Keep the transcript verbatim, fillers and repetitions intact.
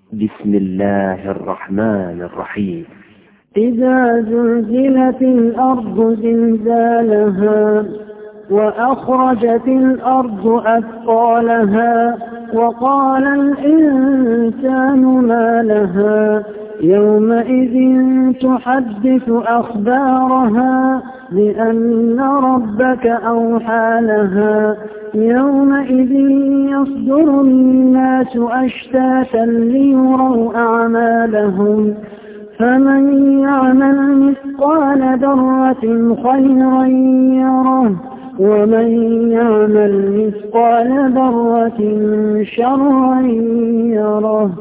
بسم الله الرحمن الرحيم. إذا زلزلت الأرض زلزالها وأخرجت الأرض أثقالها وقال الإنسان ما لها يومئذ تحدث أخبارها بأن ربك أوحى لها يومئذ يصدر الناس أشتاتا ليروا أعمالهم فمن يعمل مثقال ذرة خيرا يره ومن يعمل مثقال ذرة شرا يره.